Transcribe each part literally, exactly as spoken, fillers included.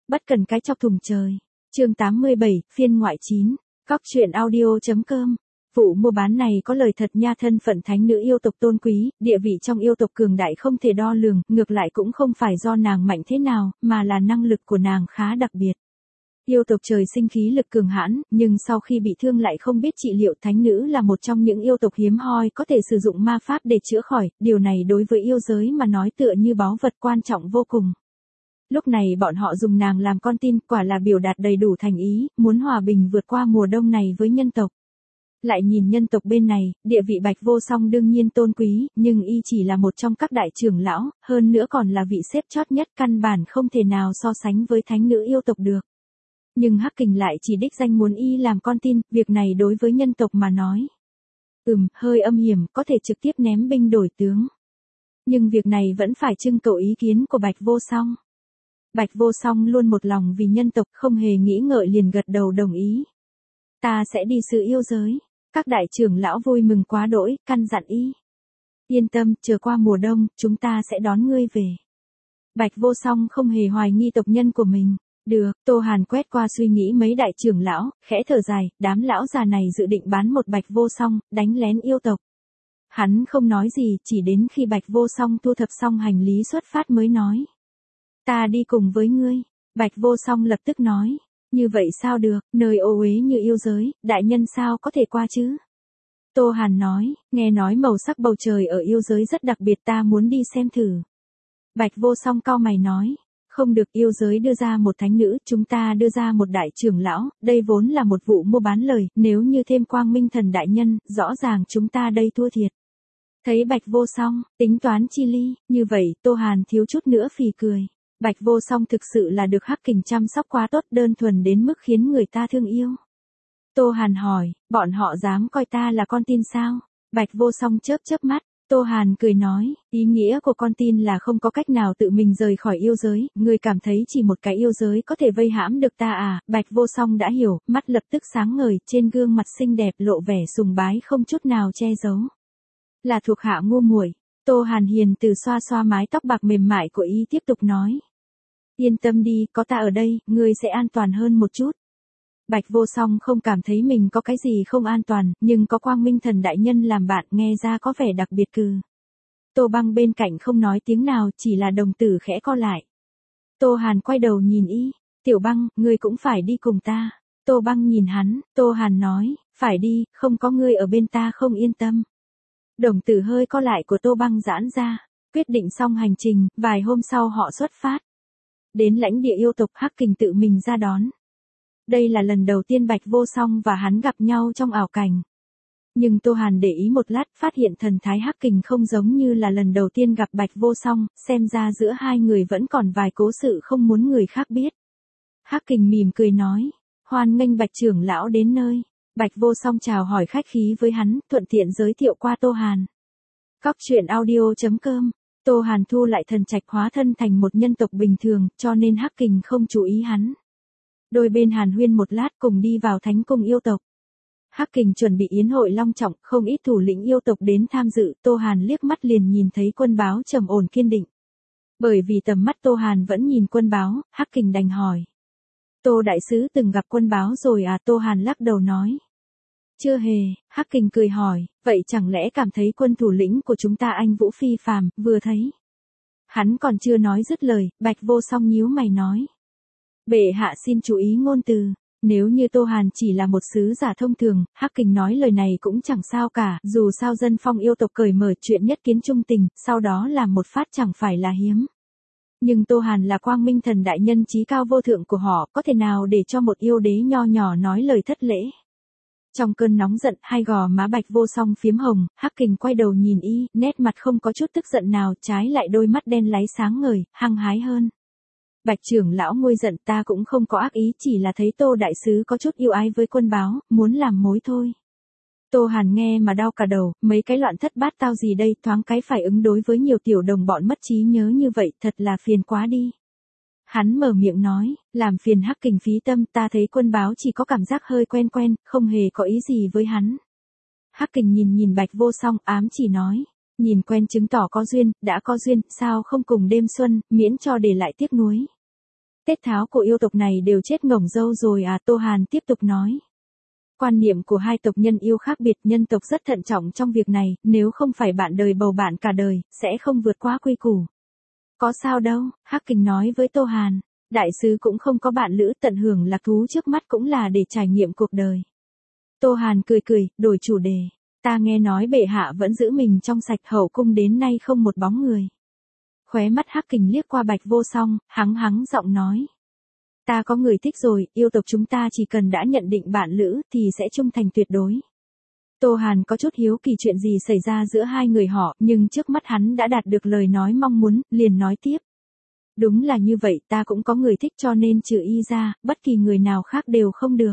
Bất cần cái chọc thùng trời. Chương tám mươi bảy, phiên ngoại chín. Góc truyện audio.com. Vụ mua bán này có lời thật nha, thân phận thánh nữ yêu tộc tôn quý, địa vị trong yêu tộc cường đại không thể đo lường, ngược lại cũng không phải do nàng mạnh thế nào, mà là năng lực của nàng khá đặc biệt. Yêu tộc trời sinh khí lực cường hãn, nhưng sau khi bị thương lại không biết trị liệu, thánh nữ là một trong những yêu tộc hiếm hoi có thể sử dụng ma pháp để chữa khỏi, điều này đối với yêu giới mà nói tựa như báu vật quan trọng vô cùng. Lúc này bọn họ dùng nàng làm con tin, quả là biểu đạt đầy đủ thành ý, muốn hòa bình vượt qua mùa đông này với nhân tộc. Lại nhìn nhân tộc bên này, địa vị Bạch Vô Song đương nhiên tôn quý, nhưng y chỉ là một trong các đại trưởng lão, hơn nữa còn là vị xếp chót nhất, căn bản không thể nào so sánh với thánh nữ yêu tộc được. Nhưng Hắc Kình lại chỉ đích danh muốn y làm con tin, việc này đối với nhân tộc mà nói. Ừm, hơi âm hiểm, có thể trực tiếp ném binh đổi tướng. Nhưng việc này vẫn phải trưng cầu ý kiến của Bạch Vô Song. Bạch Vô Song luôn một lòng vì nhân tộc, không hề nghĩ ngợi liền gật đầu đồng ý. Ta sẽ đi sự yêu giới. Các đại trưởng lão vui mừng quá đỗi, căn dặn y. Yên tâm, chờ qua mùa đông, chúng ta sẽ đón ngươi về. Bạch Vô Song không hề hoài nghi tộc nhân của mình. Được, Tô Hàn quét qua suy nghĩ mấy đại trưởng lão, khẽ thở dài, đám lão già này dự định bán một Bạch Vô Song, đánh lén yêu tộc. Hắn không nói gì, chỉ đến khi Bạch Vô Song thu thập xong hành lý xuất phát mới nói. Ta đi cùng với ngươi. Bạch Vô Song lập tức nói. Như vậy sao được, nơi ô uế như yêu giới, đại nhân sao có thể qua chứ? Tô Hàn nói, nghe nói màu sắc bầu trời ở yêu giới rất đặc biệt, ta muốn đi xem thử. Bạch Vô Song cau mày nói, không được, yêu giới đưa ra một thánh nữ, chúng ta đưa ra một đại trưởng lão, đây vốn là một vụ mua bán lời, nếu như thêm Quang Minh Thần đại nhân, rõ ràng chúng ta đây thua thiệt. Thấy Bạch Vô Song, tính toán chi ly, như vậy, Tô Hàn thiếu chút nữa phì cười. Bạch Vô Song thực sự là được Hắc Kình chăm sóc quá tốt, đơn thuần đến mức khiến người ta thương yêu. Tô Hàn hỏi, bọn họ dám coi ta là con tin sao? Bạch Vô Song chớp chớp mắt, Tô Hàn cười nói, ý nghĩa của con tin là không có cách nào tự mình rời khỏi yêu giới, người cảm thấy chỉ một cái yêu giới có thể vây hãm được ta à? Bạch Vô Song đã hiểu, mắt lập tức sáng ngời, trên gương mặt xinh đẹp lộ vẻ sùng bái không chút nào che giấu. Là thuộc hạ ngu muội. Tô Hàn hiền từ xoa xoa mái tóc bạc mềm mại của y tiếp tục nói. Yên tâm đi, có ta ở đây, ngươi sẽ an toàn hơn một chút. Bạch Vô Song không cảm thấy mình có cái gì không an toàn, nhưng có Quang Minh Thần đại nhân làm bạn nghe ra có vẻ đặc biệt cừ. Tô Băng bên cạnh không nói tiếng nào, chỉ là đồng tử khẽ co lại. Tô Hàn quay đầu nhìn y, Tiểu Băng, ngươi cũng phải đi cùng ta. Tô Băng nhìn hắn, Tô Hàn nói, phải đi, không có ngươi ở bên ta không yên tâm. Đồng tử hơi co lại của Tô Băng giãn ra, quyết định xong hành trình, vài hôm sau họ xuất phát. Đến lãnh địa yêu tộc, Hắc Kình tự mình ra đón. Đây là lần đầu tiên Bạch Vô Song và hắn gặp nhau trong ảo cảnh. Nhưng Tô Hàn để ý một lát, phát hiện thần thái Hắc Kình không giống như là lần đầu tiên gặp Bạch Vô Song, xem ra giữa hai người vẫn còn vài cố sự không muốn người khác biết. Hắc Kình mỉm cười nói, hoan nghênh Bạch trưởng lão đến nơi. Bạch Vô Song chào hỏi khách khí với hắn, thuận tiện giới thiệu qua Tô Hàn. Góc truyện audio.com. Tô Hàn thu lại thần trạch hóa thân thành một nhân tộc bình thường, cho nên Hắc Kình không chú ý hắn. Đôi bên hàn huyên một lát cùng đi vào thánh cung yêu tộc. Hắc Kình chuẩn bị yến hội long trọng, không ít thủ lĩnh yêu tộc đến tham dự, Tô Hàn liếc mắt liền nhìn thấy quân báo trầm ổn kiên định. Bởi vì tầm mắt Tô Hàn vẫn nhìn quân báo, Hắc Kình đành hỏi. Tô đại sứ từng gặp quân báo rồi à? Tô Hàn lắc đầu nói. Chưa hề. Hắc Kình cười hỏi, vậy chẳng lẽ cảm thấy quân thủ lĩnh của chúng ta anh vũ phi phàm, vừa thấy. Hắn còn chưa nói dứt lời, Bạch Vô Song nhíu mày nói. Bệ hạ xin chú ý ngôn từ, nếu như Tô Hàn chỉ là một sứ giả thông thường, Hắc Kình nói lời này cũng chẳng sao cả, dù sao dân phong yêu tộc cởi mở chuyện nhất kiến trung tình, sau đó làm một phát chẳng phải là hiếm. Nhưng Tô Hàn là Quang Minh Thần đại nhân chí cao vô thượng của họ, có thể nào để cho một yêu đế nho nhỏ nói lời thất lễ. Trong cơn nóng giận, hai gò má Bạch Vô Song phiếm hồng, Hắc Kình quay đầu nhìn y, nét mặt không có chút tức giận nào, trái lại đôi mắt đen láy sáng ngời, hăng hái hơn. Bạch trưởng lão nguôi giận, ta cũng không có ác ý, chỉ là thấy Tô đại sứ có chút yêu ái với quân báo, muốn làm mối thôi. Tô Hàn nghe mà đau cả đầu, mấy cái loạn thất bát tao gì đây, thoáng cái phải ứng đối với nhiều tiểu đồng bọn mất trí nhớ như vậy, thật là phiền quá đi. Hắn mở miệng nói, làm phiền Hắc Kình phí tâm, ta thấy quân báo chỉ có cảm giác hơi quen quen, không hề có ý gì với hắn. Hắc Kình nhìn nhìn Bạch Vô Song, ám chỉ nói, nhìn quen chứng tỏ có duyên, đã có duyên, sao không cùng đêm xuân, miễn cho để lại tiếc nuối. Tết tháo của yêu tộc này đều chết ngổng dâu rồi à, Tô Hàn tiếp tục nói. Quan niệm của hai tộc nhân yêu khác biệt, nhân tộc rất thận trọng trong việc này, nếu không phải bạn đời bầu bạn cả đời, sẽ không vượt qua quy củ. Có sao đâu, Hắc Kình nói với Tô Hàn. Đại sứ cũng không có bạn lữ, tận hưởng lạc thú trước mắt cũng là để trải nghiệm cuộc đời. Tô Hàn cười cười, đổi chủ đề. Ta nghe nói bệ hạ vẫn giữ mình trong sạch, hậu cung đến nay không một bóng người. Khóe mắt Hắc Kình liếc qua Bạch Vô Song, hắng hắng giọng nói. Ta có người thích rồi, yêu tộc chúng ta chỉ cần đã nhận định bạn lữ thì sẽ trung thành tuyệt đối. Tô Hàn có chút hiếu kỳ chuyện gì xảy ra giữa hai người họ, nhưng trước mắt hắn đã đạt được lời nói mong muốn, liền nói tiếp. Đúng là như vậy, ta cũng có người thích cho nên trừ y ra, bất kỳ người nào khác đều không được.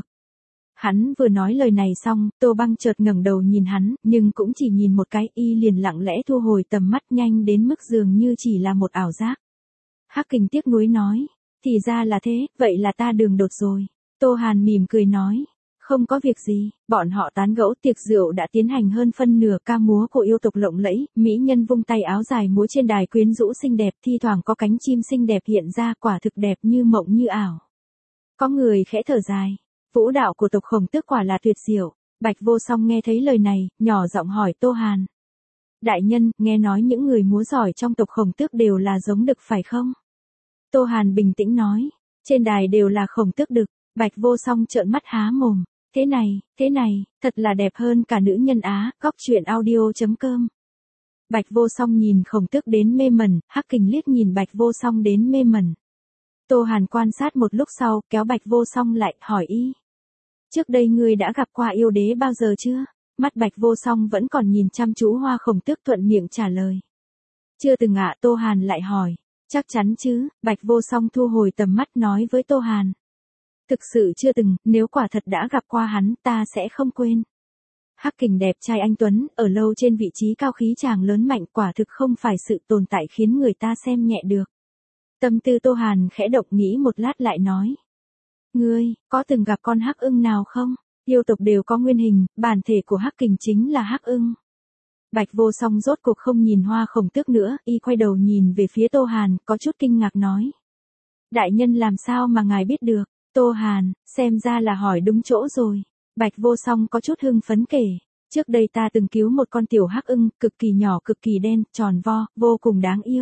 Hắn vừa nói lời này xong, Tô Băng chợt ngẩng đầu nhìn hắn, nhưng cũng chỉ nhìn một cái, y liền lặng lẽ thu hồi tầm mắt nhanh đến mức dường như chỉ là một ảo giác. Hắc Kình tiếc nuối nói, thì ra là thế, vậy là ta đường đột rồi. Tô Hàn mỉm cười nói, không có việc gì, bọn họ tán gẫu, tiệc rượu đã tiến hành hơn phân nửa, ca múa của yêu tộc lộng lẫy, mỹ nhân vung tay áo dài múa trên đài quyến rũ xinh đẹp, thi thoảng có cánh chim xinh đẹp hiện ra, quả thực đẹp như mộng như ảo. Có người khẽ thở dài, vũ đạo của tộc Khổng Tước quả là tuyệt diệu. Bạch Vô Song nghe thấy lời này, nhỏ giọng hỏi Tô Hàn. Đại nhân, nghe nói những người múa giỏi trong tộc Khổng Tước đều là giống đực phải không? Tô Hàn bình tĩnh nói, trên đài đều là Khổng Tước đực. Bạch Vô Song trợn mắt há mồm. Thế này, thế này, thật là đẹp hơn cả nữ nhân Á, góc truyện audio chấm com. Bạch Vô Song nhìn Khổng Tước đến mê mẩn, Hắc Kình liếc nhìn Bạch Vô Song đến mê mẩn. Tô Hàn quan sát một lúc sau, kéo Bạch Vô Song lại, hỏi y. Trước đây ngươi đã gặp qua yêu đế bao giờ chưa? Mắt Bạch Vô Song vẫn còn nhìn chăm chú Hoa Khổng Tước, thuận miệng trả lời. Chưa từng ạ. Tô Hàn lại hỏi. Chắc chắn chứ? Bạch Vô Song thu hồi tầm mắt nói với Tô Hàn. Thực sự chưa từng, nếu quả thật đã gặp qua hắn, ta sẽ không quên. Hắc Kình đẹp trai anh tuấn, ở lâu trên vị trí cao, khí chàng lớn mạnh, quả thực không phải sự tồn tại khiến người ta xem nhẹ được. Tâm tư Tô Hàn khẽ động, nghĩ một lát lại nói. Ngươi, có từng gặp con hắc ưng nào không? Yêu tộc đều có nguyên hình, bản thể của Hắc Kình chính là hắc ưng. Bạch Vô Song rốt cuộc không nhìn Hoa Khổng Tước nữa, y quay đầu nhìn về phía Tô Hàn, có chút kinh ngạc nói. Đại nhân làm sao mà ngài biết được? Tô Hàn, xem ra là hỏi đúng chỗ rồi. Bạch Vô Song có chút hưng phấn kể. Trước đây ta từng cứu một con tiểu hắc ưng, cực kỳ nhỏ, cực kỳ đen, tròn vo, vô cùng đáng yêu.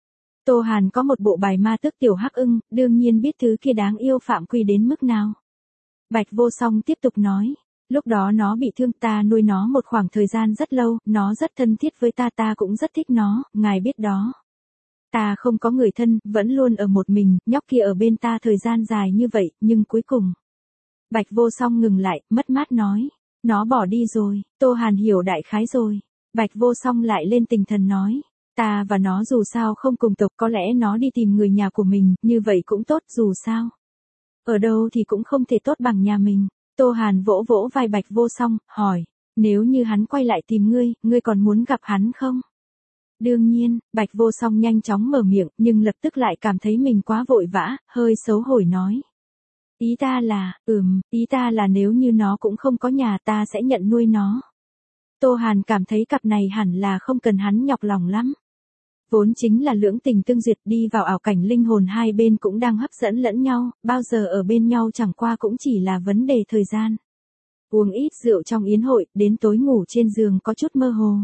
Tô Hàn có một bộ bài ma tước tiểu hắc ưng, đương nhiên biết thứ kia đáng yêu phạm quy đến mức nào. Bạch Vô Song tiếp tục nói. Lúc đó nó bị thương, ta nuôi nó một khoảng thời gian rất lâu, nó rất thân thiết với ta, ta cũng rất thích nó, ngài biết đó. Ta không có người thân, vẫn luôn ở một mình, nhóc kia ở bên ta thời gian dài như vậy, nhưng cuối cùng. Bạch Vô Song ngừng lại, mất mát nói. Nó bỏ đi rồi. Tô Hàn hiểu đại khái rồi. Bạch Vô Song lại lên tinh thần nói. Ta và nó dù sao không cùng tộc, có lẽ nó đi tìm người nhà của mình, như vậy cũng tốt, dù sao. Ở đâu thì cũng không thể tốt bằng nhà mình. Tô Hàn vỗ vỗ vai Bạch Vô Song, hỏi. Nếu như hắn quay lại tìm ngươi, ngươi còn muốn gặp hắn không? Đương nhiên, Bạch Vô Song nhanh chóng mở miệng, nhưng lập tức lại cảm thấy mình quá vội vã, hơi xấu hổ nói. Ý ta là, ừm, ý ta là nếu như nó cũng không có nhà, ta sẽ nhận nuôi nó. Tô Hàn cảm thấy cặp này hẳn là không cần hắn nhọc lòng lắm. Vốn chính là lưỡng tình tương duyệt, đi vào ảo cảnh linh hồn, hai bên cũng đang hấp dẫn lẫn nhau, bao giờ ở bên nhau chẳng qua cũng chỉ là vấn đề thời gian. Uống ít rượu trong yến hội, đến tối ngủ trên giường có chút mơ hồ.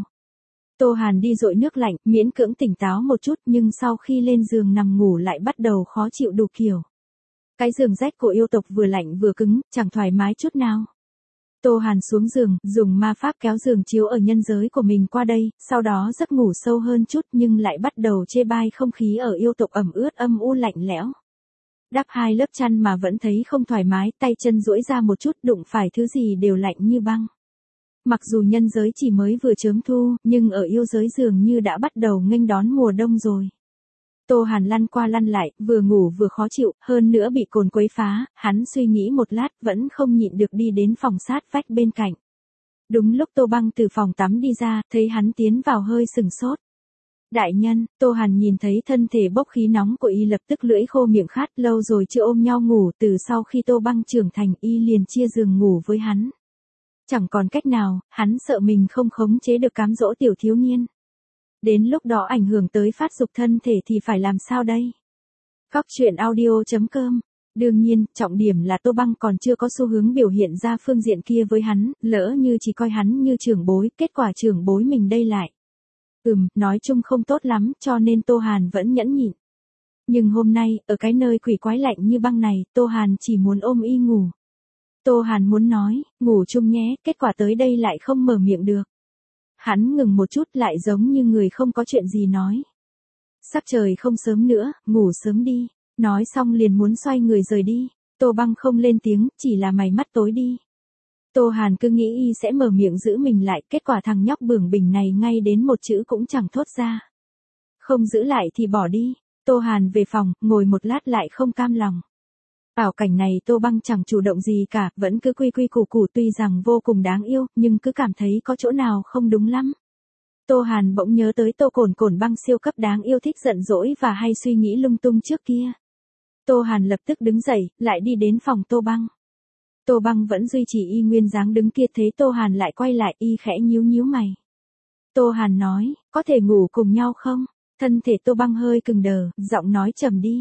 Tô Hàn đi dội nước lạnh, miễn cưỡng tỉnh táo một chút, nhưng sau khi lên giường nằm ngủ lại bắt đầu khó chịu đủ kiểu. Cái giường rách của yêu tộc vừa lạnh vừa cứng, chẳng thoải mái chút nào. Tô Hàn xuống giường, dùng ma pháp kéo giường chiếu ở nhân giới của mình qua đây, sau đó giấc ngủ sâu hơn chút nhưng lại bắt đầu chê bai không khí ở yêu tộc ẩm ướt âm u lạnh lẽo. Đắp hai lớp chăn mà vẫn thấy không thoải mái, tay chân duỗi ra một chút, đụng phải thứ gì đều lạnh như băng. Mặc dù nhân giới chỉ mới vừa chớm thu, nhưng ở yêu giới dường như đã bắt đầu nghênh đón mùa đông rồi. Tô Hàn lăn qua lăn lại, vừa ngủ vừa khó chịu, hơn nữa bị cồn quấy phá, hắn suy nghĩ một lát vẫn không nhịn được đi đến phòng sát vách bên cạnh. Đúng lúc Tô Băng từ phòng tắm đi ra, thấy hắn tiến vào hơi sừng sốt. Đại nhân, Tô Hàn nhìn thấy thân thể bốc khí nóng của y lập tức lưỡi khô miệng khát, lâu rồi chưa ôm nhau ngủ, từ sau khi Tô Băng trưởng thành y liền chia giường ngủ với hắn. Chẳng còn cách nào, hắn sợ mình không khống chế được cám dỗ tiểu thiếu niên. Đến lúc đó ảnh hưởng tới phát dục thân thể thì phải làm sao đây? Cóc truyện audio chấm com. Đương nhiên, trọng điểm là Tô Băng còn chưa có xu hướng biểu hiện ra phương diện kia với hắn, lỡ như chỉ coi hắn như trưởng bối, kết quả trưởng bối mình đây lại. Ừm, nói chung không tốt lắm, cho nên Tô Hàn vẫn nhẫn nhịn. Nhưng hôm nay, ở cái nơi quỷ quái lạnh như băng này, Tô Hàn chỉ muốn ôm y ngủ. Tô Hàn muốn nói, ngủ chung nhé, kết quả tới đây lại không mở miệng được. Hắn ngừng một chút lại giống như người không có chuyện gì nói. Sắc trời không sớm nữa, ngủ sớm đi. Nói xong liền muốn xoay người rời đi. Tô Băng không lên tiếng, chỉ là mày mắt tối đi. Tô Hàn cứ nghĩ y sẽ mở miệng giữ mình lại, kết quả thằng nhóc bướng bỉnh này ngay đến một chữ cũng chẳng thốt ra. Không giữ lại thì bỏ đi. Tô Hàn về phòng, ngồi một lát lại không cam lòng. Ảo cảnh này Tô Băng chẳng chủ động gì cả, vẫn cứ quy quy củ củ, tuy rằng vô cùng đáng yêu, nhưng cứ cảm thấy có chỗ nào không đúng lắm. Tô Hàn bỗng nhớ tới Tô Cổn Cổn Băng siêu cấp đáng yêu thích giận dỗi và hay suy nghĩ lung tung trước kia. Tô Hàn lập tức đứng dậy, lại đi đến phòng Tô Băng. Tô Băng vẫn duy trì y nguyên dáng đứng kia, thấy Tô Hàn lại quay lại, y khẽ nhíu nhíu mày. Tô Hàn nói, có thể ngủ cùng nhau không? Thân thể Tô Băng hơi cứng đờ, giọng nói trầm đi.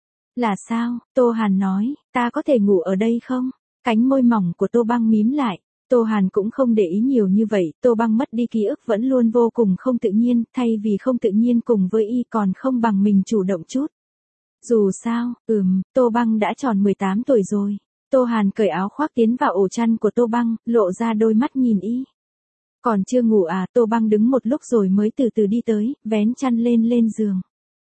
Là sao? Tô Hàn nói, ta có thể ngủ ở đây không? Cánh môi mỏng của Tô Băng mím lại. Tô Hàn cũng không để ý nhiều như vậy, Tô Băng mất đi ký ức vẫn luôn vô cùng không tự nhiên, thay vì không tự nhiên cùng với y còn không bằng mình chủ động chút. Dù sao, ừm, Tô Băng đã tròn mười tám tuổi rồi. Tô Hàn cởi áo khoác tiến vào ổ chăn của Tô Băng, lộ ra đôi mắt nhìn y. Còn chưa ngủ à? Tô Băng đứng một lúc rồi mới từ từ đi tới, vén chăn lên lên giường.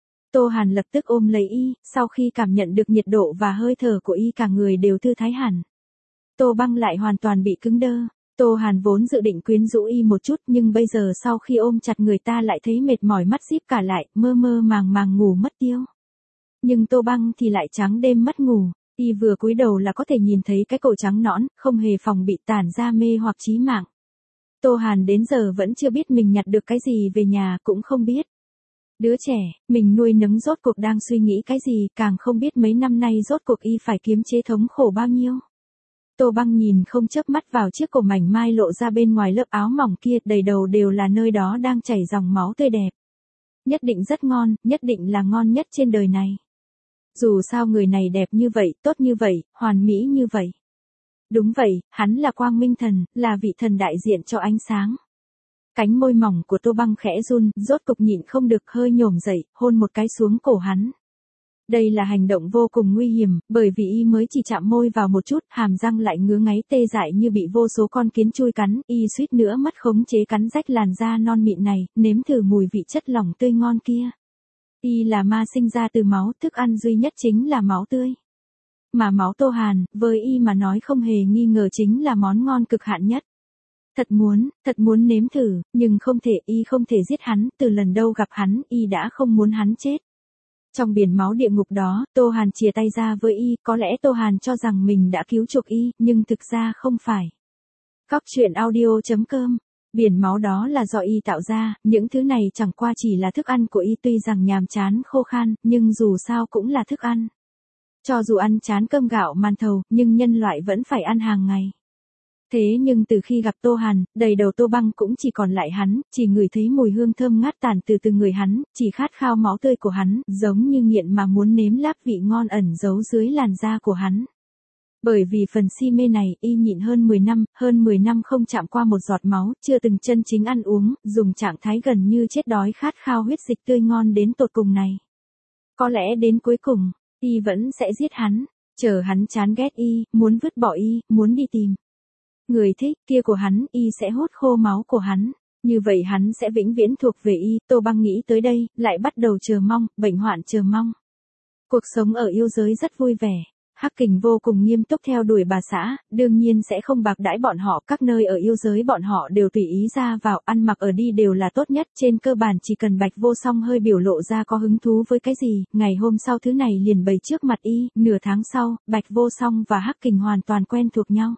Tô Hàn lập tức ôm lấy y, sau khi cảm nhận được nhiệt độ và hơi thở của y cả người đều thư thái hẳn. Tô Băng lại hoàn toàn bị cứng đơ. Tô Hàn vốn dự định quyến rũ y một chút, nhưng bây giờ sau khi ôm chặt người ta lại thấy mệt mỏi, mắt díp cả lại, mơ mơ màng màng ngủ mất tiêu. Nhưng Tô Băng thì lại trắng đêm mất ngủ, y vừa cúi đầu là có thể nhìn thấy cái cổ trắng nõn, không hề phòng bị tản ra mê hoặc chí mạng. Tô Hàn đến giờ vẫn chưa biết mình nhặt được cái gì về nhà, cũng không biết. Đứa trẻ, mình nuôi nấng rốt cuộc đang suy nghĩ cái gì, càng không biết mấy năm nay rốt cuộc y phải kiềm chế thống khổ bao nhiêu. Tô Băng nhìn không chớp mắt vào chiếc cổ mảnh mai lộ ra bên ngoài lớp áo mỏng kia, đầy đầu đều là nơi đó đang chảy dòng máu tươi đẹp. Nhất định rất ngon, nhất định là ngon nhất trên đời này. Dù sao người này đẹp như vậy, tốt như vậy, hoàn mỹ như vậy. Đúng vậy, hắn là quang minh thần, là vị thần đại diện cho ánh sáng. Cánh môi mỏng của Tô Băng khẽ run, rốt cục nhịn không được hơi nhổm dậy, hôn một cái xuống cổ hắn. Đây là hành động vô cùng nguy hiểm, bởi vì y mới chỉ chạm môi vào một chút, hàm răng lại ngứa ngáy tê dại như bị vô số con kiến chui cắn, y suýt nữa mất khống chế cắn rách làn da non mịn này, nếm thử mùi vị chất lỏng tươi ngon kia. Y là ma sinh ra từ máu, thức ăn duy nhất chính là máu tươi. Mà máu Tô Hàn, với y mà nói không hề nghi ngờ chính là món ngon cực hạn nhất. Thật muốn, thật muốn nếm thử, nhưng không thể, y không thể giết hắn, từ lần đầu gặp hắn, y đã không muốn hắn chết. Trong biển máu địa ngục đó, Tô Hàn chìa tay ra với y, có lẽ Tô Hàn cho rằng mình đã cứu chuộc y, nhưng thực ra không phải. Cóc truyện audio chấm com. Biển máu đó là do y tạo ra, những thứ này chẳng qua chỉ là thức ăn của y, tuy rằng nhàm chán khô khan, nhưng dù sao cũng là thức ăn. Cho dù ăn chán cơm gạo màn thầu, nhưng nhân loại vẫn phải ăn hàng ngày. Thế nhưng từ khi gặp Tô Hàn, đầy đầu Tô Băng cũng chỉ còn lại hắn, chỉ ngửi thấy mùi hương thơm ngát tản từ từ người hắn, chỉ khát khao máu tươi của hắn, giống như nghiện mà muốn nếm láp vị ngon ẩn giấu dưới làn da của hắn. Bởi vì phần si mê này, y nhịn hơn mười năm, hơn mười năm không chạm qua một giọt máu, chưa từng chân chính ăn uống, dùng trạng thái gần như chết đói khát khao huyết dịch tươi ngon đến tột cùng này. Có lẽ đến cuối cùng, y vẫn sẽ giết hắn, chờ hắn chán ghét y, muốn vứt bỏ y, muốn đi tìm người thích kia của hắn, y sẽ hút khô máu của hắn. Như vậy hắn sẽ vĩnh viễn thuộc về y. Tô Băng nghĩ tới đây, lại bắt đầu chờ mong, bệnh hoạn chờ mong. Cuộc sống ở yêu giới rất vui vẻ. Hắc Kình vô cùng nghiêm túc theo đuổi bà xã, đương nhiên sẽ không bạc đãi bọn họ, các nơi ở yêu giới bọn họ đều tùy ý ra vào, ăn mặc ở đi đều là tốt nhất, trên cơ bản chỉ cần Bạch Vô Song hơi biểu lộ ra có hứng thú với cái gì, ngày hôm sau thứ này liền bày trước mặt y, nửa tháng sau, Bạch Vô Song và Hắc Kình hoàn toàn quen thuộc nhau.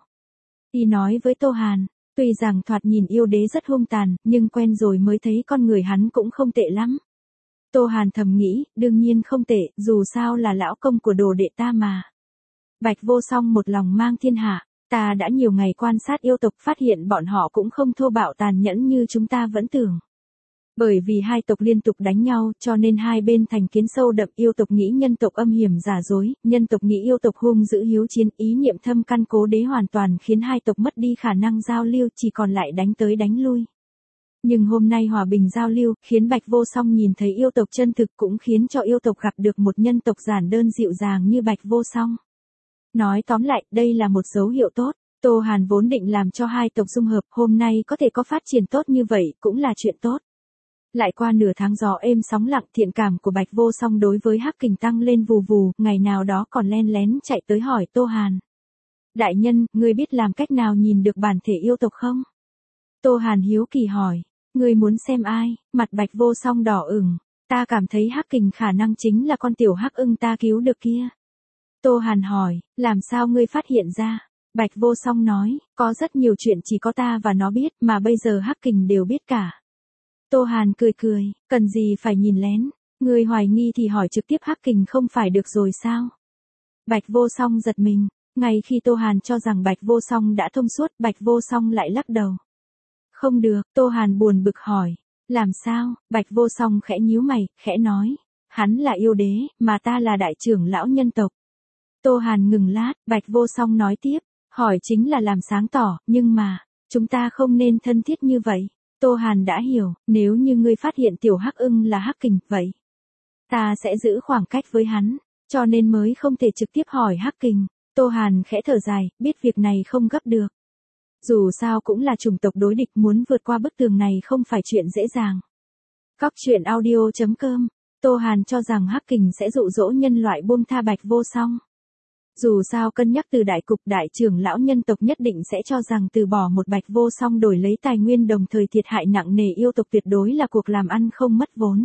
Y nói với Tô Hàn, tuy rằng thoạt nhìn yêu đế rất hung tàn, nhưng quen rồi mới thấy con người hắn cũng không tệ lắm. Tô Hàn thầm nghĩ, đương nhiên không tệ, dù sao là lão công của đồ đệ ta mà. Bạch Vô Song một lòng mang thiên hạ, ta đã nhiều ngày quan sát yêu tộc phát hiện bọn họ cũng không thô bạo tàn nhẫn như chúng ta vẫn tưởng. Bởi vì hai tộc liên tục đánh nhau cho nên hai bên thành kiến sâu đậm, yêu tộc nghĩ nhân tộc âm hiểm giả dối, nhân tộc nghĩ yêu tộc hung dữ hiếu chiến, ý niệm thâm căn cố đế hoàn toàn khiến hai tộc mất đi khả năng giao lưu, chỉ còn lại đánh tới đánh lui. Nhưng hôm nay hòa bình giao lưu, khiến Bạch Vô Song nhìn thấy yêu tộc chân thực, cũng khiến cho yêu tộc gặp được một nhân tộc giản đơn dịu dàng như Bạch Vô Song. Nói tóm lại, đây là một dấu hiệu tốt. Tô Hàn vốn định làm cho hai tộc dung hợp, hôm nay có thể có phát triển tốt như vậy, cũng là chuyện tốt. Lại qua nửa tháng gió êm sóng lặng, thiện cảm của Bạch Vô Song đối với Hắc Kình tăng lên vù vù, ngày nào đó còn len lén chạy tới hỏi Tô Hàn. Đại nhân, ngươi biết làm cách nào nhìn được bản thể yêu tộc không? Tô Hàn hiếu kỳ hỏi, ngươi muốn xem ai? Mặt Bạch Vô Song đỏ ửng, ta cảm thấy Hắc Kình khả năng chính là con tiểu hắc ưng ta cứu được kia. Tô Hàn hỏi, làm sao ngươi phát hiện ra? Bạch Vô Song nói, có rất nhiều chuyện chỉ có ta và nó biết, mà bây giờ Hắc Kình đều biết cả. Tô Hàn cười cười, cần gì phải nhìn lén, ngươi hoài nghi thì hỏi trực tiếp Hắc Kình không phải được rồi sao? Bạch Vô Song giật mình, ngay khi Tô Hàn cho rằng Bạch Vô Song đã thông suốt, Bạch Vô Song lại lắc đầu. Không được, Tô Hàn buồn bực hỏi, làm sao? Bạch Vô Song khẽ nhíu mày, khẽ nói, hắn là yêu đế, mà ta là đại trưởng lão nhân tộc. Tô Hàn ngừng lát, Bạch Vô Song nói tiếp, hỏi chính là làm sáng tỏ, nhưng mà, chúng ta không nên thân thiết như vậy. Tô Hàn đã hiểu, nếu như ngươi phát hiện tiểu hắc ưng là Hắc Kình, vậy ta sẽ giữ khoảng cách với hắn, cho nên mới không thể trực tiếp hỏi Hắc Kình. Tô Hàn khẽ thở dài, biết việc này không gấp được. Dù sao cũng là chủng tộc đối địch, muốn vượt qua bức tường này không phải chuyện dễ dàng. Cóc truyện audio chấm com, Tô Hàn cho rằng Hắc Kình sẽ dụ dỗ nhân loại buông tha Bạch Vô Song. Dù sao cân nhắc từ đại cục, đại trưởng lão nhân tộc nhất định sẽ cho rằng từ bỏ một Bạch Vô Song đổi lấy tài nguyên đồng thời thiệt hại nặng nề yêu tộc tuyệt đối là cuộc làm ăn không mất vốn.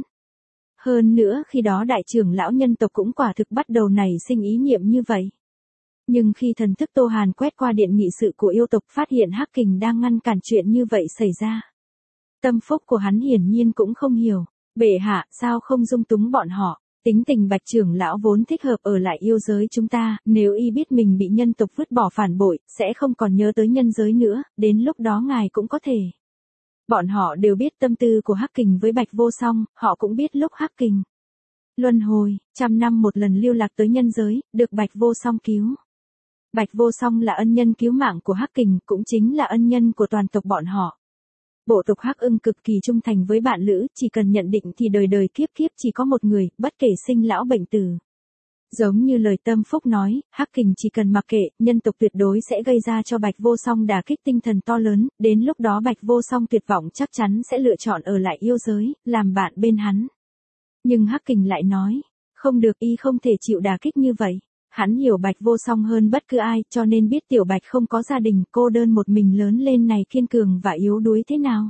Hơn nữa khi đó đại trưởng lão nhân tộc cũng quả thực bắt đầu nảy sinh ý niệm như vậy. Nhưng khi thần thức Tô Hàn quét qua điện nghị sự của yêu tộc, phát hiện Hắc Kình đang ngăn cản chuyện như vậy xảy ra. Tâm phúc của hắn hiển nhiên cũng không hiểu, bệ hạ sao không dung túng bọn họ. Tính tình Bạch trưởng lão vốn thích hợp ở lại yêu giới chúng ta, nếu y biết mình bị nhân tộc vứt bỏ phản bội, sẽ không còn nhớ tới nhân giới nữa, đến lúc đó ngài cũng có thể. Bọn họ đều biết tâm tư của Hắc Kình với Bạch Vô Song, họ cũng biết lúc Hắc Kình luân hồi, trăm năm một lần lưu lạc tới nhân giới, được Bạch Vô Song cứu. Bạch Vô Song là ân nhân cứu mạng của Hắc Kình, cũng chính là ân nhân của toàn tộc bọn họ. Bộ tộc Hắc Ưng cực kỳ trung thành với bạn lữ, chỉ cần nhận định thì đời đời kiếp kiếp chỉ có một người, bất kể sinh lão bệnh tử. Giống như lời Tâm Phúc nói, Hắc Kình chỉ cần mặc kệ, nhân tộc tuyệt đối sẽ gây ra cho Bạch Vô Song đả kích tinh thần to lớn, đến lúc đó Bạch Vô Song tuyệt vọng chắc chắn sẽ lựa chọn ở lại yêu giới, làm bạn bên hắn. Nhưng Hắc Kình lại nói, không được, y không thể chịu đả kích như vậy. Hắn hiểu Bạch Vô Song hơn bất cứ ai, cho nên biết tiểu Bạch không có gia đình, cô đơn một mình lớn lên này kiên cường và yếu đuối thế nào.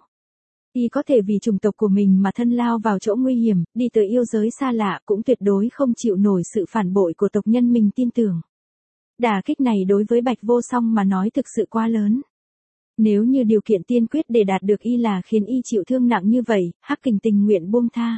Y có thể vì chủng tộc của mình mà thân lao vào chỗ nguy hiểm, đi tới yêu giới xa lạ, cũng tuyệt đối không chịu nổi sự phản bội của tộc nhân mình tin tưởng. Đả kích này đối với Bạch Vô Song mà nói thực sự quá lớn. Nếu như điều kiện tiên quyết để đạt được y là khiến y chịu thương nặng như vậy, Hắc Kình tình nguyện buông tha.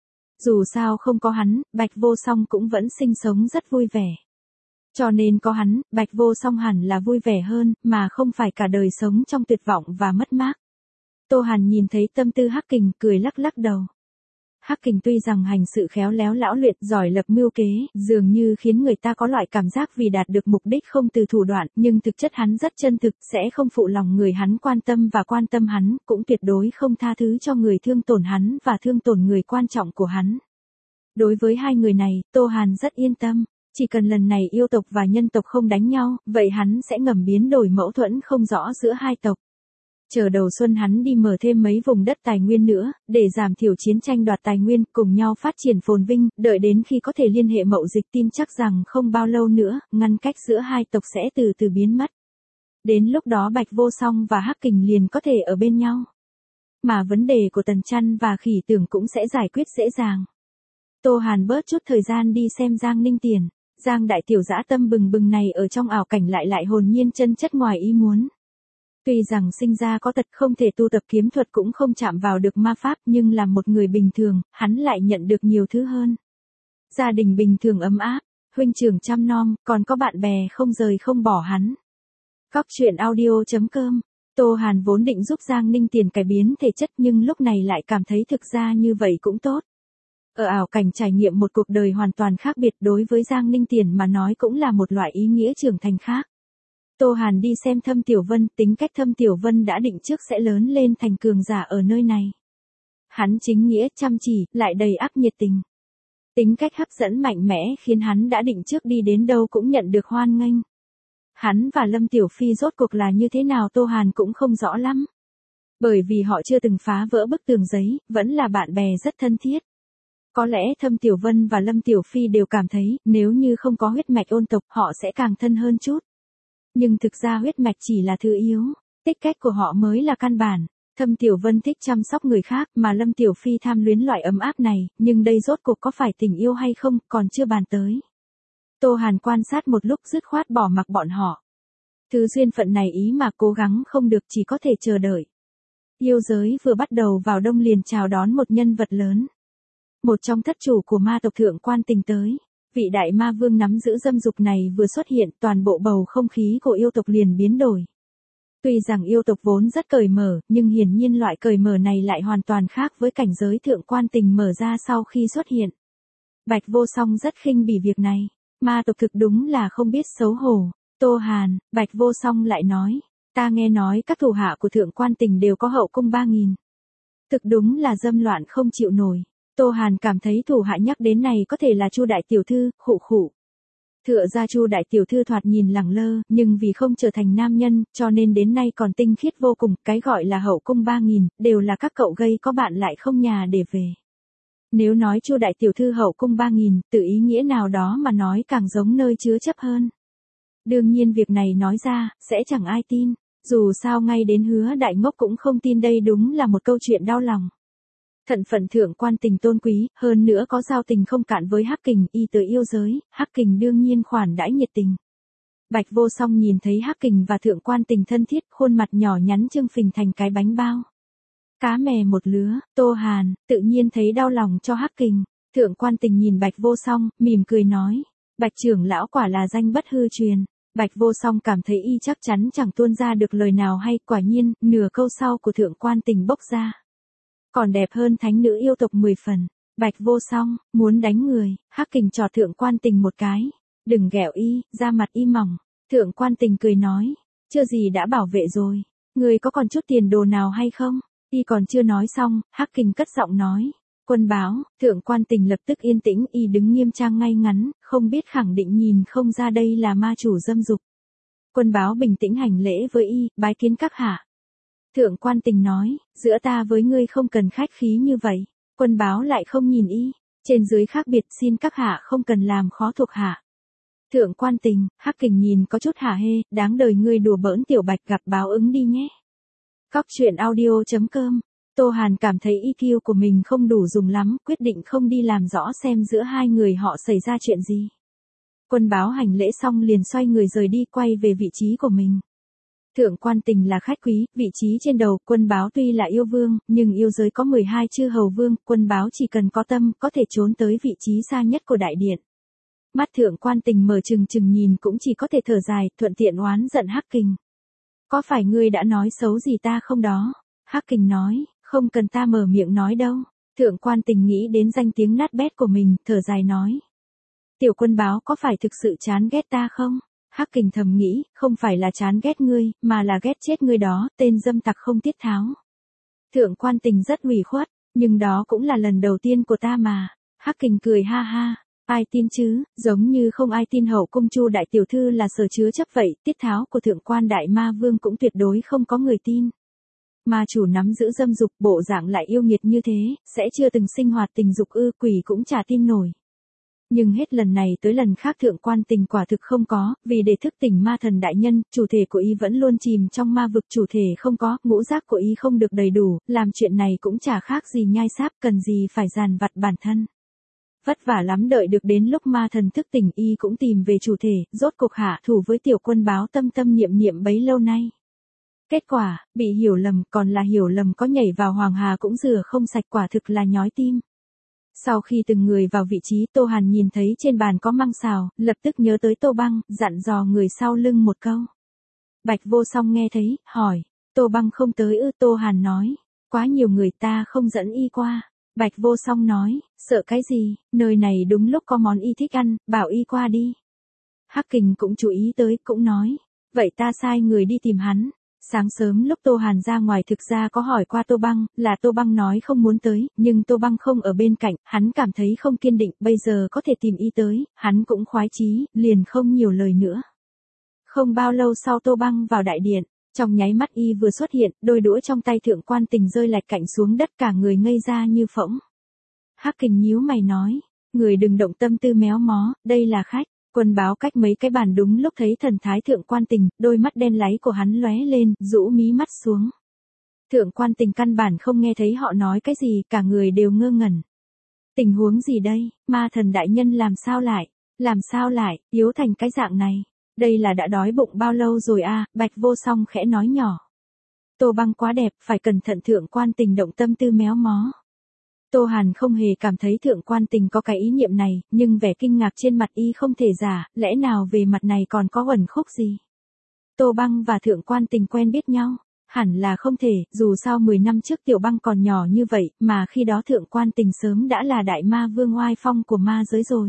Dù sao không có hắn, Bạch Vô Song cũng vẫn sinh sống rất vui vẻ. Cho nên có hắn, Bạch Vô Song hẳn là vui vẻ hơn, mà không phải cả đời sống trong tuyệt vọng và mất mát. Tô Hàn nhìn thấy tâm tư Hắc Kình, cười lắc lắc đầu. Hắc Kình tuy rằng hành sự khéo léo lão luyện, giỏi lập mưu kế, dường như khiến người ta có loại cảm giác vì đạt được mục đích không từ thủ đoạn, nhưng thực chất hắn rất chân thực, sẽ không phụ lòng người hắn quan tâm và quan tâm hắn, cũng tuyệt đối không tha thứ cho người thương tổn hắn và thương tổn người quan trọng của hắn. Đối với hai người này, Tô Hàn rất yên tâm. Chỉ cần lần này yêu tộc và nhân tộc không đánh nhau, vậy hắn sẽ ngầm biến đổi mâu thuẫn không rõ giữa hai tộc. Chờ đầu xuân hắn đi mở thêm mấy vùng đất tài nguyên nữa, để giảm thiểu chiến tranh đoạt tài nguyên, cùng nhau phát triển phồn vinh, đợi đến khi có thể liên hệ mậu dịch tin chắc rằng không bao lâu nữa, ngăn cách giữa hai tộc sẽ từ từ biến mất. Đến lúc đó Bạch Vô Song và Hắc Kình liền có thể ở bên nhau. Mà vấn đề của Tần Chăn và Khỉ Tưởng cũng sẽ giải quyết dễ dàng. Tô Hàn bớt chút thời gian đi xem Giang Ninh Tiền. Giang đại tiểu dã tâm bừng bừng này ở trong ảo cảnh lại lại hồn nhiên chân chất ngoài ý muốn. Tuy rằng sinh ra có tật không thể tu tập kiếm thuật cũng không chạm vào được ma pháp, nhưng là một người bình thường, hắn lại nhận được nhiều thứ hơn. Gia đình bình thường ấm áp, huynh trưởng chăm nom, còn có bạn bè không rời không bỏ hắn. Cóc truyện audio chấm com Tô Hàn vốn định giúp Giang Ninh Tiền cải biến thể chất nhưng lúc này lại cảm thấy thực ra như vậy cũng tốt. Ở ảo cảnh trải nghiệm một cuộc đời hoàn toàn khác biệt đối với Giang Ninh Tiền mà nói cũng là một loại ý nghĩa trưởng thành khác. Tô Hàn đi xem Thâm Tiểu Vân, tính cách Thâm Tiểu Vân đã định trước sẽ lớn lên thành cường giả ở nơi này. Hắn chính nghĩa, chăm chỉ, lại đầy ắp nhiệt tình. Tính cách hấp dẫn mạnh mẽ khiến hắn đã định trước đi đến đâu cũng nhận được hoan nghênh. Hắn và Lâm Tiểu Phi rốt cuộc là như thế nào Tô Hàn cũng không rõ lắm. Bởi vì họ chưa từng phá vỡ bức tường giấy, vẫn là bạn bè rất thân thiết. Có lẽ Thâm Tiểu Vân và Lâm Tiểu Phi đều cảm thấy, nếu như không có huyết mạch ôn tộc họ sẽ càng thân hơn chút. Nhưng thực ra huyết mạch chỉ là thứ yếu, tích cách của họ mới là căn bản. Thâm Tiểu Vân thích chăm sóc người khác mà Lâm Tiểu Phi tham luyến loại ấm áp này, nhưng đây rốt cuộc có phải tình yêu hay không, còn chưa bàn tới. Tô Hàn quan sát một lúc dứt khoát bỏ mặc bọn họ. Thứ duyên phận này ý mà cố gắng không được chỉ có thể chờ đợi. Yêu giới vừa bắt đầu vào đông liền chào đón một nhân vật lớn. Một trong thất chủ của ma tộc Thượng Quan Tình tới. Vị đại ma vương nắm giữ dâm dục này vừa xuất hiện toàn bộ bầu không khí của yêu tộc liền biến đổi. Tuy rằng yêu tộc vốn rất cởi mở, nhưng hiển nhiên loại cởi mở này lại hoàn toàn khác với cảnh giới Thượng Quan Tình mở ra sau khi xuất hiện. Bạch Vô Song rất khinh bỉ việc này. Ma tộc thực đúng là không biết xấu hổ. Tô Hàn, Bạch Vô Song lại nói, ta nghe nói các thủ hạ của Thượng Quan Tình đều có hậu cung ba nghìn. Thực đúng là dâm loạn không chịu nổi. Tô Hàn cảm thấy thủ hạ nhắc đến này có thể là Chu đại tiểu thư, khụ khụ. Tựa ra Chu đại tiểu thư thoạt nhìn lẳng lơ, nhưng vì không trở thành nam nhân, cho nên đến nay còn tinh khiết vô cùng, cái gọi là hậu cung ba nghìn, đều là các cậu gây có bạn lại không nhà để về. Nếu nói Chu đại tiểu thư hậu cung ba nghìn, từ ý nghĩa nào đó mà nói càng giống nơi chứa chấp hơn. Đương nhiên việc này nói ra, sẽ chẳng ai tin, dù sao ngay đến Hứa Đại Ngốc cũng không tin đây đúng là một câu chuyện đau lòng. Thận phận Thượng Quan Tình tôn quý, hơn nữa có giao tình không cạn với Hắc Kình, y tới yêu giới, Hắc Kình đương nhiên khoản đãi nhiệt tình. Bạch Vô Song nhìn thấy Hắc Kình và Thượng Quan Tình thân thiết, khuôn mặt nhỏ nhắn trương phình thành cái bánh bao. Cá mè một lứa, Tô Hàn, tự nhiên thấy đau lòng cho Hắc Kình. Thượng Quan Tình nhìn Bạch Vô Song, mỉm cười nói, Bạch trưởng lão quả là danh bất hư truyền. Bạch Vô Song cảm thấy y chắc chắn chẳng tuôn ra được lời nào hay, quả nhiên, nửa câu sau của Thượng Quan Tình bốc ra. Còn đẹp hơn thánh nữ yêu tộc mười phần. Bạch Vô Song, muốn đánh người, Hắc Kình trò Thượng Quan Tình một cái. Đừng ghẹo y, da mặt y mỏng. Thượng Quan Tình cười nói, chưa gì đã bảo vệ rồi. Người có còn chút tiền đồ nào hay không? Y còn chưa nói xong, Hắc Kình cất giọng nói. Quân báo, Thượng Quan Tình lập tức yên tĩnh, y đứng nghiêm trang ngay ngắn, không biết khẳng định nhìn không ra đây là ma chủ dâm dục. Quân báo bình tĩnh hành lễ với y, bái kiến các hạ. Thượng Quan Tình nói, giữa ta với ngươi không cần khách khí như vậy. Quân báo lại không nhìn y, trên dưới khác biệt, xin các hạ không cần làm khó thuộc hạ. Thượng Quan Tình, Hắc Kình nhìn có chút hả hê, đáng đời ngươi đùa bỡn tiểu Bạch, gặp báo ứng đi nhé. Cóc truyện audio chấm com. Tô Hàn cảm thấy i kiu của mình không đủ dùng lắm, quyết định không đi làm rõ xem giữa hai người họ xảy ra chuyện gì. Quân báo hành lễ xong liền xoay người rời đi, quay về vị trí của mình. Thượng Quan Tình là khách quý, vị trí trên đầu, Quân báo tuy là yêu vương, nhưng yêu giới có mười hai chư hầu vương, Quân báo chỉ cần có tâm, có thể trốn tới vị trí xa nhất của đại điện. Mắt Thượng Quan Tình mở trừng trừng nhìn cũng chỉ có thể thở dài, thuận tiện oán giận Hắc Kình. Có phải ngươi đã nói xấu gì ta không đó? Hắc Kình nói, không cần ta mở miệng nói đâu. Thượng Quan Tình nghĩ đến danh tiếng nát bét của mình, thở dài nói. Tiểu Quân báo có phải thực sự chán ghét ta không? Hắc Kình thầm nghĩ, không phải là chán ghét ngươi, mà là ghét chết ngươi đó, tên dâm tặc không tiết tháo. Thượng Quan Tình rất ủy khuất, nhưng đó cũng là lần đầu tiên của ta mà. Hắc Kình cười ha ha, ai tin chứ, giống như không ai tin hậu cung Chu đại tiểu thư là sở chứa chấp vậy, tiết tháo của Thượng Quan đại ma vương cũng tuyệt đối không có người tin. Ma chủ nắm giữ dâm dục, bộ dạng lại yêu nghiệt như thế, sẽ chưa từng sinh hoạt tình dục ư, quỷ cũng chả tin nổi. Nhưng hết lần này tới lần khác Thượng Quan Tình quả thực không có, vì để thức tỉnh ma thần đại nhân, chủ thể của y vẫn luôn chìm trong ma vực, chủ thể không có, ngũ giác của y không được đầy đủ, làm chuyện này cũng chả khác gì nhai sáp, cần gì phải dàn vặt bản thân. Vất vả lắm đợi được đến lúc ma thần thức tỉnh y cũng tìm về chủ thể, rốt cục hạ thủ với Tiểu Quân báo tâm tâm niệm niệm bấy lâu nay. Kết quả, bị hiểu lầm, còn là hiểu lầm, có nhảy vào hoàng hà cũng rửa không sạch, quả thực là nhói tim. Sau khi từng người vào vị trí, Tô Hàn nhìn thấy trên bàn có măng xào, lập tức nhớ tới Tô Băng, dặn dò người sau lưng một câu. Bạch Vô Song nghe thấy, hỏi, Tô Băng không tới ư? Tô Hàn nói. Quá nhiều người ta không dẫn y qua. Bạch Vô Song nói, sợ cái gì, nơi này đúng lúc có món y thích ăn, bảo y qua đi. Hắc Kình cũng chú ý tới, cũng nói, vậy ta sai người đi tìm hắn. Sáng sớm lúc Tô Hàn ra ngoài thực ra có hỏi qua Tô Băng, là Tô Băng nói không muốn tới, nhưng Tô Băng không ở bên cạnh, hắn cảm thấy không kiên định, bây giờ có thể tìm y tới, hắn cũng khoái chí, liền không nhiều lời nữa. Không bao lâu sau Tô Băng vào đại điện, trong nháy mắt y vừa xuất hiện, đôi đũa trong tay Thượng Quan Tình rơi lạch cạnh xuống đất, cả người ngây ra như phỗng. Hắc Kình nhíu mày nói, người đừng động tâm tư méo mó, đây là khách. Quân báo cách mấy cái bàn đúng lúc thấy thần thái Thượng Quan Tình, đôi mắt đen láy của hắn lóe lên, rũ mí mắt xuống. Thượng Quan Tình căn bản không nghe thấy họ nói cái gì, cả người đều ngơ ngẩn. Tình huống gì đây, ma thần đại nhân làm sao lại, làm sao lại, yếu thành cái dạng này. Đây là đã đói bụng bao lâu rồi à, Bạch Vô Song khẽ nói nhỏ. Tô Băng quá đẹp, phải cẩn thận. Thượng Quan Tình động tâm tư méo mó. Tô Hàn không hề cảm thấy Thượng Quan Tình có cái ý niệm này, nhưng vẻ kinh ngạc trên mặt y không thể giả, lẽ nào về mặt này còn có uẩn khúc gì? Tô Băng và Thượng Quan Tình quen biết nhau? Hẳn là không thể, dù sao mười năm trước Tiểu Băng còn nhỏ như vậy, mà khi đó Thượng Quan Tình sớm đã là đại ma vương oai phong của ma giới rồi.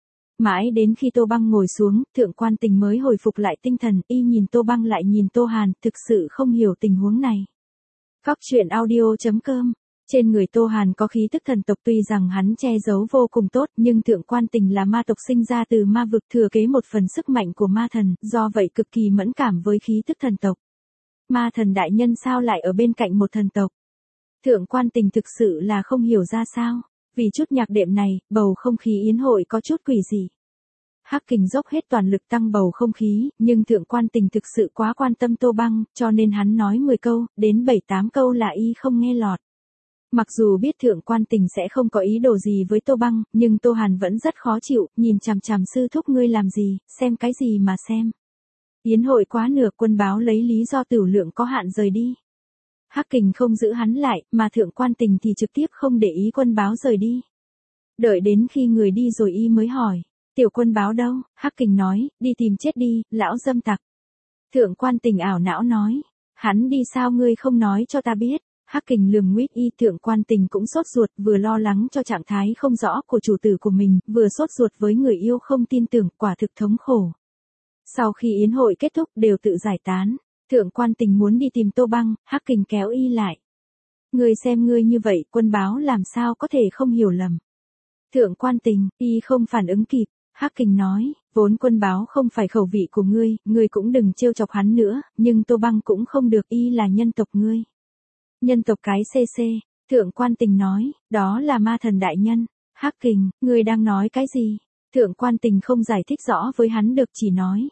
Mãi đến khi Tô Băng ngồi xuống, Thượng Quan Tình mới hồi phục lại tinh thần, y nhìn Tô Băng lại nhìn Tô Hàn, thực sự không hiểu tình huống này. Góc truyện audio chấm com. Trên người Tô Hàn có khí tức thần tộc, tuy rằng hắn che giấu vô cùng tốt, nhưng Thượng Quan Tình là ma tộc sinh ra từ ma vực, thừa kế một phần sức mạnh của ma thần, do vậy cực kỳ mẫn cảm với khí tức thần tộc. Ma thần đại nhân sao lại ở bên cạnh một thần tộc? Thượng Quan Tình thực sự là không hiểu ra sao. Vì chút nhạc đệm này, bầu không khí yến hội có chút quỷ dị. Hắc Kình dốc hết toàn lực tăng bầu không khí, nhưng Thượng Quan Tình thực sự quá quan tâm Tô Băng, cho nên hắn nói mười câu, đến bảy tám câu là y không nghe lọt. Mặc dù biết Thượng Quan Tình sẽ không có ý đồ gì với Tô Băng, nhưng Tô Hàn vẫn rất khó chịu, nhìn chằm chằm sư thúc ngươi làm gì, xem cái gì mà xem. Yến hội quá nửa, quân báo lấy lý do tửu lượng có hạn rời đi. Hắc Kình không giữ hắn lại, mà Thượng Quan Tình thì trực tiếp không để ý quân báo rời đi. Đợi đến khi người đi rồi y mới hỏi, tiểu quân báo đâu? Hắc Kình nói, đi tìm chết đi, lão dâm tặc. Thượng Quan Tình ảo não nói, hắn đi sao ngươi không nói cho ta biết? Hắc Kình lườm nguyết y. Thượng Quan Tình cũng sốt ruột, vừa lo lắng cho trạng thái không rõ của chủ tử của mình, vừa sốt ruột với người yêu không tin tưởng, quả thực thống khổ. Sau khi yến hội kết thúc đều tự giải tán. Thượng Quan Tình muốn đi tìm Tô Băng, Hắc Kình kéo y lại. Ngươi xem ngươi như vậy, quân báo làm sao có thể không hiểu lầm. Thượng Quan Tình, y không phản ứng kịp. Hắc Kình nói, vốn quân báo không phải khẩu vị của ngươi, ngươi cũng đừng trêu chọc hắn nữa, nhưng Tô Băng cũng không được, y là nhân tộc ngươi. Nhân tộc cái xê xê, Thượng Quan Tình nói, đó là ma thần đại nhân. Hắc Kình, ngươi đang nói cái gì? Thượng Quan Tình không giải thích rõ với hắn được, chỉ nói.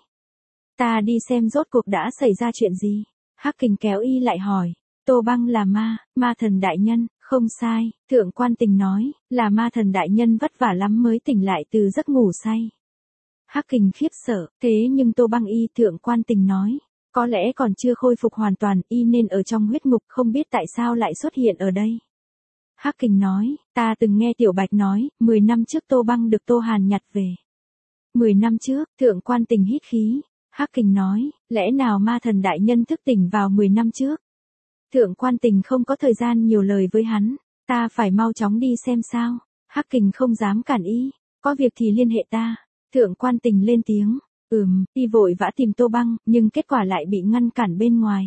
Ta đi xem rốt cuộc đã xảy ra chuyện gì. Hắc Kình kéo y lại hỏi, Tô Băng là ma, ma thần đại nhân, không sai. Thượng Quan Tình nói, là ma thần đại nhân vất vả lắm mới tỉnh lại từ giấc ngủ say. Hắc Kình khiếp sợ, thế nhưng Tô Băng y. Thượng Quan Tình nói, có lẽ còn chưa khôi phục hoàn toàn, y nên ở trong huyết ngục, không biết tại sao lại xuất hiện ở đây. Hắc Kình nói, ta từng nghe Tiểu Bạch nói, mười năm trước Tô Băng được Tô Hàn nhặt về. mười năm trước, Thượng Quan Tình hít khí. Hắc Kình nói, lẽ nào ma thần đại nhân thức tỉnh vào mười năm trước? Thượng Quan Tình không có thời gian nhiều lời với hắn, ta phải mau chóng đi xem sao. Hắc Kình không dám cản y, có việc thì liên hệ ta. Thượng Quan Tình lên tiếng, ừm, y vội vã tìm Tô Băng, nhưng kết quả lại bị ngăn cản bên ngoài.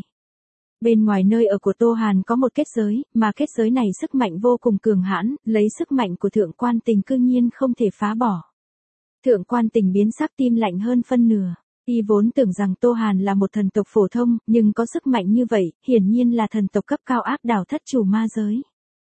Bên ngoài nơi ở của Tô Hàn có một kết giới, mà kết giới này sức mạnh vô cùng cường hãn, lấy sức mạnh của Thượng Quan Tình cư nhiên không thể phá bỏ. Thượng Quan Tình biến sắc, tim lạnh hơn phân nửa. Y vốn tưởng rằng Tô Hàn là một thần tộc phổ thông, nhưng có sức mạnh như vậy, hiển nhiên là thần tộc cấp cao áp đảo thất chủ ma giới.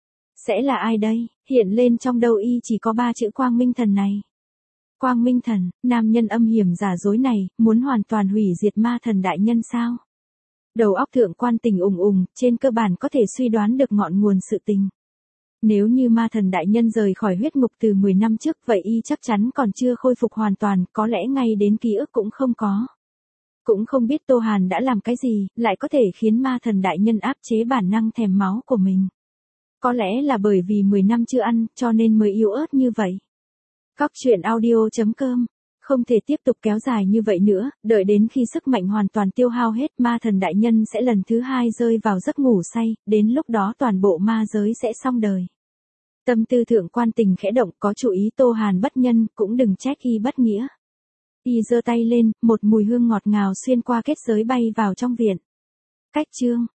Sẽ là ai đây? Hiện lên trong đầu y chỉ có ba chữ Quang Minh Thần này. Quang Minh Thần, nam nhân âm hiểm giả dối này, muốn hoàn toàn hủy diệt ma thần đại nhân sao? Đầu óc Thượng Quan Tình ùng ùng, trên cơ bản có thể suy đoán được ngọn nguồn sự tình. Nếu như ma thần đại nhân rời khỏi huyết ngục từ mười năm trước, vậy y chắc chắn còn chưa khôi phục hoàn toàn, có lẽ ngay đến ký ức cũng không có. Cũng không biết Tô Hàn đã làm cái gì, lại có thể khiến ma thần đại nhân áp chế bản năng thèm máu của mình. Có lẽ là bởi vì mười năm chưa ăn, cho nên mới yếu ớt như vậy. Góc truyện audio chấm com Không thể tiếp tục kéo dài như vậy nữa, đợi đến khi sức mạnh hoàn toàn tiêu hao hết, ma thần đại nhân sẽ lần thứ hai rơi vào giấc ngủ say, đến lúc đó toàn bộ ma giới sẽ xong đời. Tâm tư thượng quan tình khẽ động, có chủ ý Tô Hàn bất nhân, cũng đừng trách y bất nghĩa. Y giơ tay lên, một mùi hương ngọt ngào xuyên qua kết giới bay vào trong viện. Cách chương